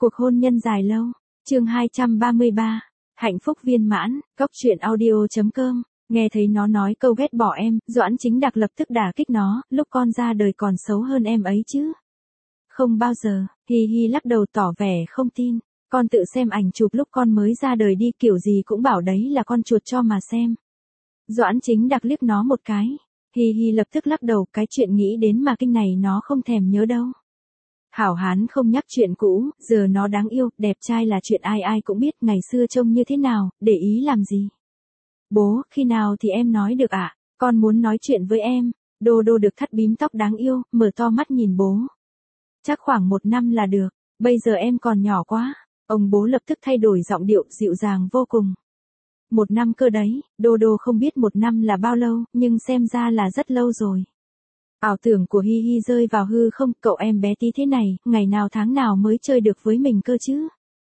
Cuộc hôn nhân dài lâu. Chương 233. Hạnh phúc viên mãn. Cóc truyện audio.com. Nghe thấy nó nói câu ghét bỏ em, Doãn Chính Đạc lập tức đả kích nó, lúc con ra đời còn xấu hơn em ấy chứ. Không bao giờ. Hi hi lắc đầu tỏ vẻ không tin. Con tự xem ảnh chụp lúc con mới ra đời đi, kiểu gì cũng bảo đấy là con chuột cho mà xem. Doãn Chính Đạc liếc nó một cái. Hi hi lập tức lắc đầu, cái chuyện nghĩ đến mà kinh này nó không thèm nhớ đâu. Hảo hán không nhắc chuyện cũ, giờ nó đáng yêu, đẹp trai là chuyện ai ai cũng biết, ngày xưa trông như thế nào, để ý làm gì. Bố, khi nào thì em nói được ạ? Con muốn nói chuyện với em. Đô đô được thắt bím tóc đáng yêu, mở to mắt nhìn bố. Chắc khoảng 1 năm là được, bây giờ em còn nhỏ quá. Ông bố lập tức thay đổi giọng điệu dịu dàng vô cùng. 1 năm cơ đấy, đô đô không biết 1 năm là bao lâu, nhưng xem ra là rất lâu rồi. Ảo tưởng của Hi Hi rơi vào hư không, cậu em bé tí thế này, ngày nào tháng nào mới chơi được với mình cơ chứ?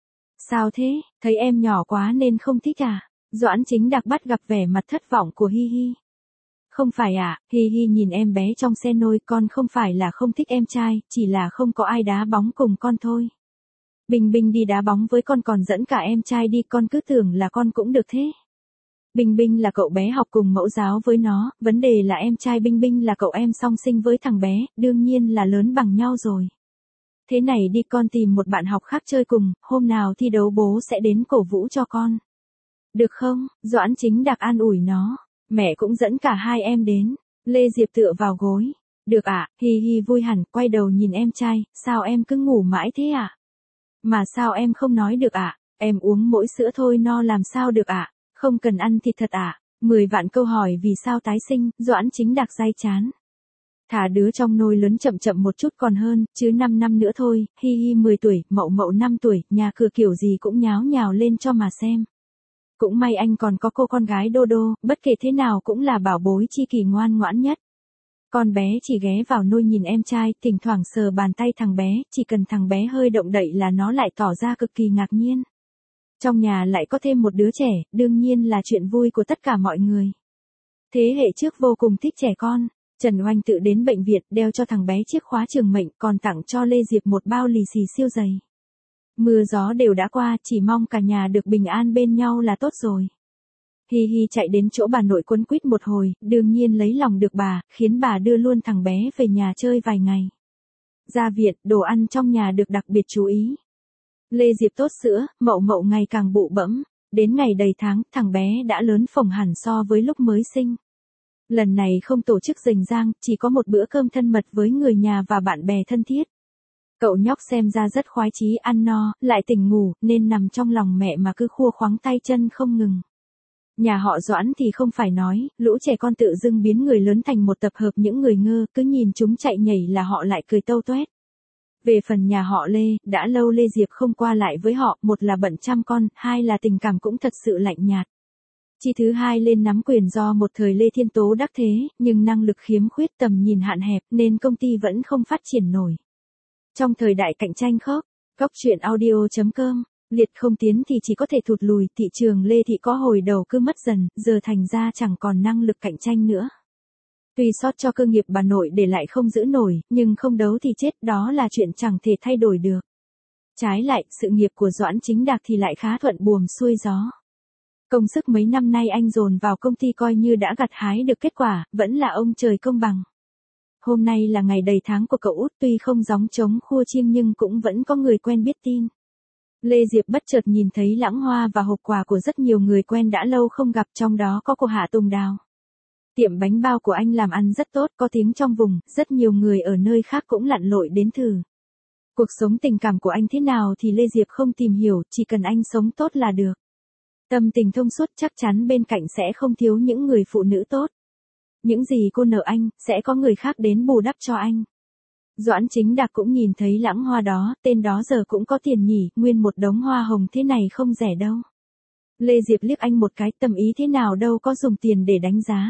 Sao thế, thấy em nhỏ quá nên không thích à? Doãn Chính Đạc bắt gặp vẻ mặt thất vọng của Hi Hi. Không phải ạ, Hi Hi nhìn em bé trong xe nôi, con không phải là không thích em trai, chỉ là không có ai đá bóng cùng con thôi. Bình Bình đi đá bóng với con còn dẫn cả em trai đi, con cứ tưởng là con cũng được thế. Bình Bình là cậu bé học cùng mẫu giáo với nó, vấn đề là em trai Bình Bình là cậu em song sinh với thằng bé, đương nhiên là lớn bằng nhau rồi. Thế này đi, con tìm một bạn học khác chơi cùng, hôm nào thi đấu bố sẽ đến cổ vũ cho con. Được không? Doãn Chính Đạc an ủi nó. Mẹ cũng dẫn cả hai em đến. Lê Diệp tựa vào gối. Được ạ, Hi Hi vui hẳn, quay đầu nhìn em trai, sao em cứ ngủ mãi thế ạ? Mà sao em không nói được ạ? Em uống mỗi sữa thôi, no làm sao được ạ? Không cần ăn thịt thật ạ? 10 vạn câu hỏi vì sao tái sinh, Doãn Chính Đạc day chán. Thả đứa trong nôi lớn chậm chậm một chút còn hơn, chứ 5 năm nữa thôi. Hi Hi 10 tuổi, Mậu Mậu 5 tuổi, nhà cửa kiểu gì cũng nháo nhào lên cho mà xem. Cũng may anh còn có cô con gái Đô Đô, bất kể thế nào cũng là bảo bối chi kỷ ngoan ngoãn nhất. Con bé chỉ ghé vào nôi nhìn em trai, thỉnh thoảng sờ bàn tay thằng bé, chỉ cần thằng bé hơi động đậy là nó lại tỏ ra cực kỳ ngạc nhiên. Trong nhà lại có thêm một đứa trẻ, đương nhiên là chuyện vui của tất cả mọi người. Thế hệ trước vô cùng thích trẻ con, Trần Oanh tự đến bệnh viện đeo cho thằng bé chiếc khóa trường mệnh, còn tặng cho Lê Diệp một bao lì xì siêu dày. Mưa gió đều đã qua, chỉ mong cả nhà được bình an bên nhau là tốt rồi. Hi Hi chạy đến chỗ bà nội quấn quýt một hồi, đương nhiên lấy lòng được bà, khiến bà đưa luôn thằng bé về nhà chơi vài ngày. Ra viện, đồ ăn trong nhà được đặc biệt chú ý. Lê Diệp tốt sữa, Mậu Mậu ngày càng bụ bẫm, đến ngày đầy tháng, thằng bé đã lớn phồng hẳn so với lúc mới sinh. Lần này không tổ chức rình rang, chỉ có một bữa cơm thân mật với người nhà và bạn bè thân thiết. Cậu nhóc xem ra rất khoái chí, ăn no, lại tỉnh ngủ, nên nằm trong lòng mẹ mà cứ khua khoắng tay chân không ngừng. Nhà họ Doãn thì không phải nói, lũ trẻ con tự dưng biến người lớn thành một tập hợp những người ngơ, cứ nhìn chúng chạy nhảy là họ lại cười tâu toét. Về phần nhà họ Lê, đã lâu Lê Diệp không qua lại với họ, một là bận chăm con, hai là tình cảm cũng thật sự lạnh nhạt. Chi thứ hai lên nắm quyền do một thời Lê Thiên Tố đắc thế, nhưng năng lực khiếm khuyết, tầm nhìn hạn hẹp nên công ty vẫn không phát triển nổi. Trong thời đại cạnh tranh khốc, Cóc truyện audio.com, liệt không tiến thì chỉ có thể thụt lùi, thị trường Lê Thị có hồi đầu cứ mất dần, giờ thành ra chẳng còn năng lực cạnh tranh nữa. Tuy sót cho cơ nghiệp bà nội để lại không giữ nổi, nhưng không đấu thì chết, đó là chuyện chẳng thể thay đổi được. Trái lại, sự nghiệp của Doãn Chính Đạc thì lại khá thuận buồm xuôi gió. Công sức mấy năm nay anh dồn vào công ty coi như đã gặt hái được kết quả, vẫn là ông trời công bằng. Hôm nay là ngày đầy tháng của cậu út, tuy không gióng trống khua chiêng nhưng cũng vẫn có người quen biết tin. Lê Diệp bất chợt nhìn thấy lẵng hoa và hộp quà của rất nhiều người quen đã lâu không gặp, trong đó có cô Hạ Tùng Đào. Tiệm bánh bao của anh làm ăn rất tốt, có tiếng trong vùng, rất nhiều người ở nơi khác cũng lặn lội đến thử. Cuộc sống tình cảm của anh thế nào thì Lê Diệp không tìm hiểu, chỉ cần anh sống tốt là được. Tâm tình thông suốt, chắc chắn bên cạnh sẽ không thiếu những người phụ nữ tốt. Những gì cô nợ anh, sẽ có người khác đến bù đắp cho anh. Doãn Chính Đạc cũng nhìn thấy lẵng hoa đó, tên đó giờ cũng có tiền nhỉ, nguyên một đống hoa hồng thế này không rẻ đâu. Lê Diệp liếc anh một cái, tâm ý thế nào đâu có dùng tiền để đánh giá.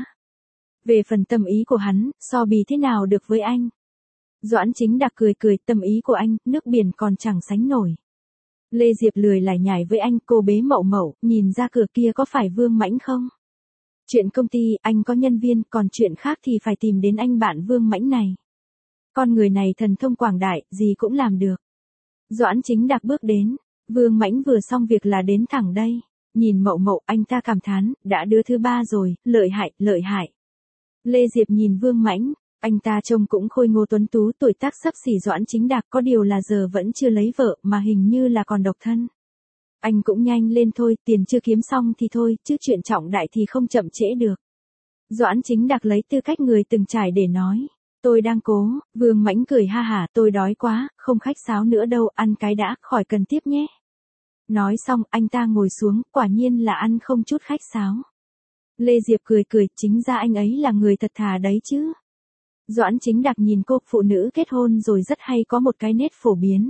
Về phần tâm ý của hắn, so bì thế nào được với anh. Doãn Chính Đạc cười cười, tâm ý của anh, nước biển còn chẳng sánh nổi. Lê Diệp lười lải nhải với anh, cô bế Mậu Mậu, nhìn ra cửa kia có phải Vương Mãnh không? Chuyện công ty, anh có nhân viên, còn chuyện khác thì phải tìm đến anh bạn Vương Mãnh này. Con người này thần thông quảng đại, gì cũng làm được. Doãn Chính Đạc bước đến, Vương Mãnh vừa xong việc là đến thẳng đây. Nhìn Mậu Mậu, anh ta cảm thán, đã đứa thứ 3 rồi, lợi hại, lợi hại. Lê Diệp nhìn Vương Mãnh, anh ta trông cũng khôi ngô tuấn tú, tuổi tác xấp xỉ Doãn Chính Đạc, có điều là giờ vẫn chưa lấy vợ mà hình như là còn độc thân. Anh cũng nhanh lên thôi, tiền chưa kiếm xong thì thôi, chứ chuyện trọng đại thì không chậm trễ được. Doãn Chính Đạc lấy tư cách người từng trải để nói. Tôi đang cố. Vương Mãnh cười ha hả, tôi đói quá, không khách sáo nữa đâu, ăn cái đã, khỏi cần tiếp nhé. Nói xong, anh ta ngồi xuống, quả nhiên là ăn không chút khách sáo. Lê Diệp cười cười, chính ra anh ấy là người thật thà đấy chứ. Doãn Chính Đạc nhìn cô, phụ nữ kết hôn rồi rất hay có một cái nét phổ biến.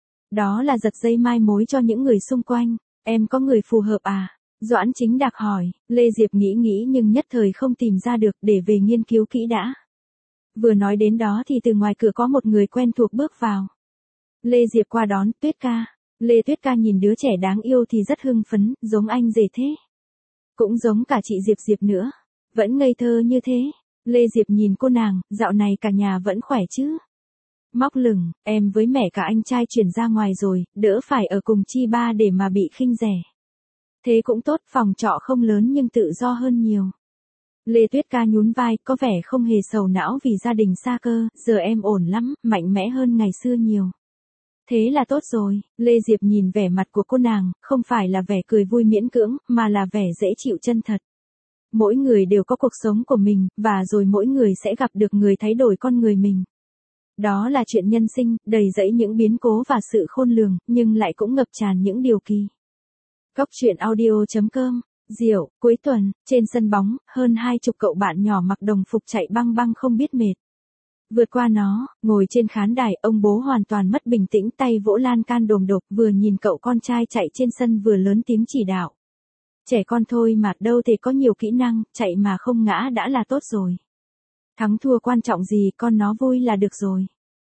Đó là giật dây mai mối cho những người xung quanh. Em có người phù hợp à? Doãn Chính Đạc hỏi. Lê Diệp nghĩ nhưng nhất thời không tìm ra được, để về nghiên cứu kỹ đã. Vừa nói đến đó thì từ ngoài cửa có một người quen thuộc bước vào. Lê Diệp qua đón. Tuyết ca. Lê Tuyết ca nhìn đứa trẻ đáng yêu thì rất hưng phấn, giống anh rể thế. Cũng giống cả chị Diệp nữa. Vẫn ngây thơ như thế. Lê Diệp nhìn cô nàng, dạo này cả nhà vẫn khỏe chứ? Móc lửng, em với mẹ cả anh trai chuyển ra ngoài rồi, đỡ phải ở cùng Chi Ba để mà bị khinh rẻ. Thế cũng tốt, phòng trọ không lớn nhưng tự do hơn nhiều. Lê Tuyết ca nhún vai, có vẻ không hề sầu não vì gia đình xa cơ, giờ em ổn lắm, mạnh mẽ hơn ngày xưa nhiều. Thế là tốt rồi. Lê Diệp nhìn vẻ mặt của cô nàng, không phải là vẻ cười vui miễn cưỡng, mà là vẻ dễ chịu chân thật. Mỗi người đều có cuộc sống của mình, và rồi mỗi người sẽ gặp được người thay đổi con người mình. Đó là chuyện nhân sinh, đầy dẫy những biến cố và sự khôn lường, nhưng lại cũng ngập tràn những điều kỳ. Góc truyện audio.com. Diệu, cuối tuần, trên sân bóng, hơn 20 cậu bạn nhỏ mặc đồng phục chạy băng băng không biết mệt. Vượt qua nó, ngồi trên khán đài, ông bố hoàn toàn mất bình tĩnh, tay vỗ lan can đồm đột, vừa nhìn cậu con trai chạy trên sân vừa lớn tiếng chỉ đạo. Trẻ con thôi mà, đâu thể có nhiều kỹ năng, chạy mà không ngã đã là tốt rồi. Thắng thua quan trọng gì, con nó vui là được rồi.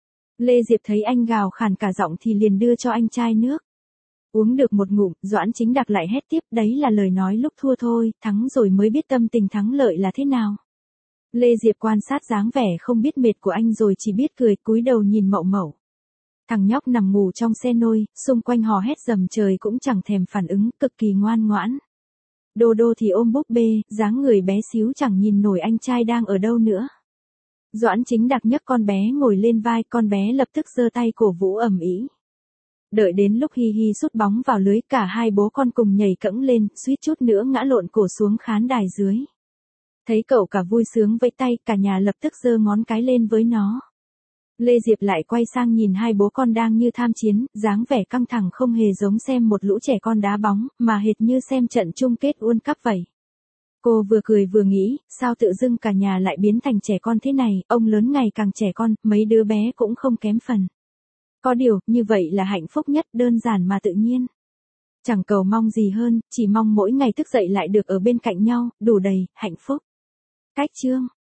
Lê Diệp thấy anh gào khàn cả giọng thì liền đưa cho anh chai nước. Uống được một ngụm, Doãn Chính Đạc lại hét tiếp, đấy là lời nói lúc thua thôi, thắng rồi mới biết tâm tình thắng lợi là thế nào. Lê Diệp quan sát dáng vẻ không biết mệt của anh rồi chỉ biết cười, cúi đầu nhìn Mậu Mậu. Thằng nhóc nằm ngủ trong xe nôi, xung quanh hò hét rầm trời cũng chẳng thèm phản ứng, cực kỳ ngoan ngoãn. Đô Đô thì ôm búp bê, dáng người bé xíu chẳng nhìn nổi anh trai đang ở đâu nữa. Doãn Chính Đạc nhấc con bé ngồi lên vai, con bé lập tức giơ tay cổ vũ ầm ĩ. Đợi đến lúc Hi Hi sút bóng vào lưới, cả hai bố con cùng nhảy cẫng lên, suýt chút nữa ngã lộn cổ xuống khán đài dưới. Thấy cậu cả vui sướng vẫy tay, cả nhà lập tức giơ ngón cái lên với nó. Lê Diệp lại quay sang nhìn hai bố con đang như tham chiến, dáng vẻ căng thẳng không hề giống xem một lũ trẻ con đá bóng, mà hệt như xem trận chung kết World Cup vậy. Cô vừa cười vừa nghĩ, sao tự dưng cả nhà lại biến thành trẻ con thế này, ông lớn ngày càng trẻ con, mấy đứa bé cũng không kém phần. Có điều, như vậy là hạnh phúc nhất, đơn giản mà tự nhiên. Chẳng cầu mong gì hơn, chỉ mong mỗi ngày thức dậy lại được ở bên cạnh nhau, đủ đầy, hạnh phúc. Cách chương.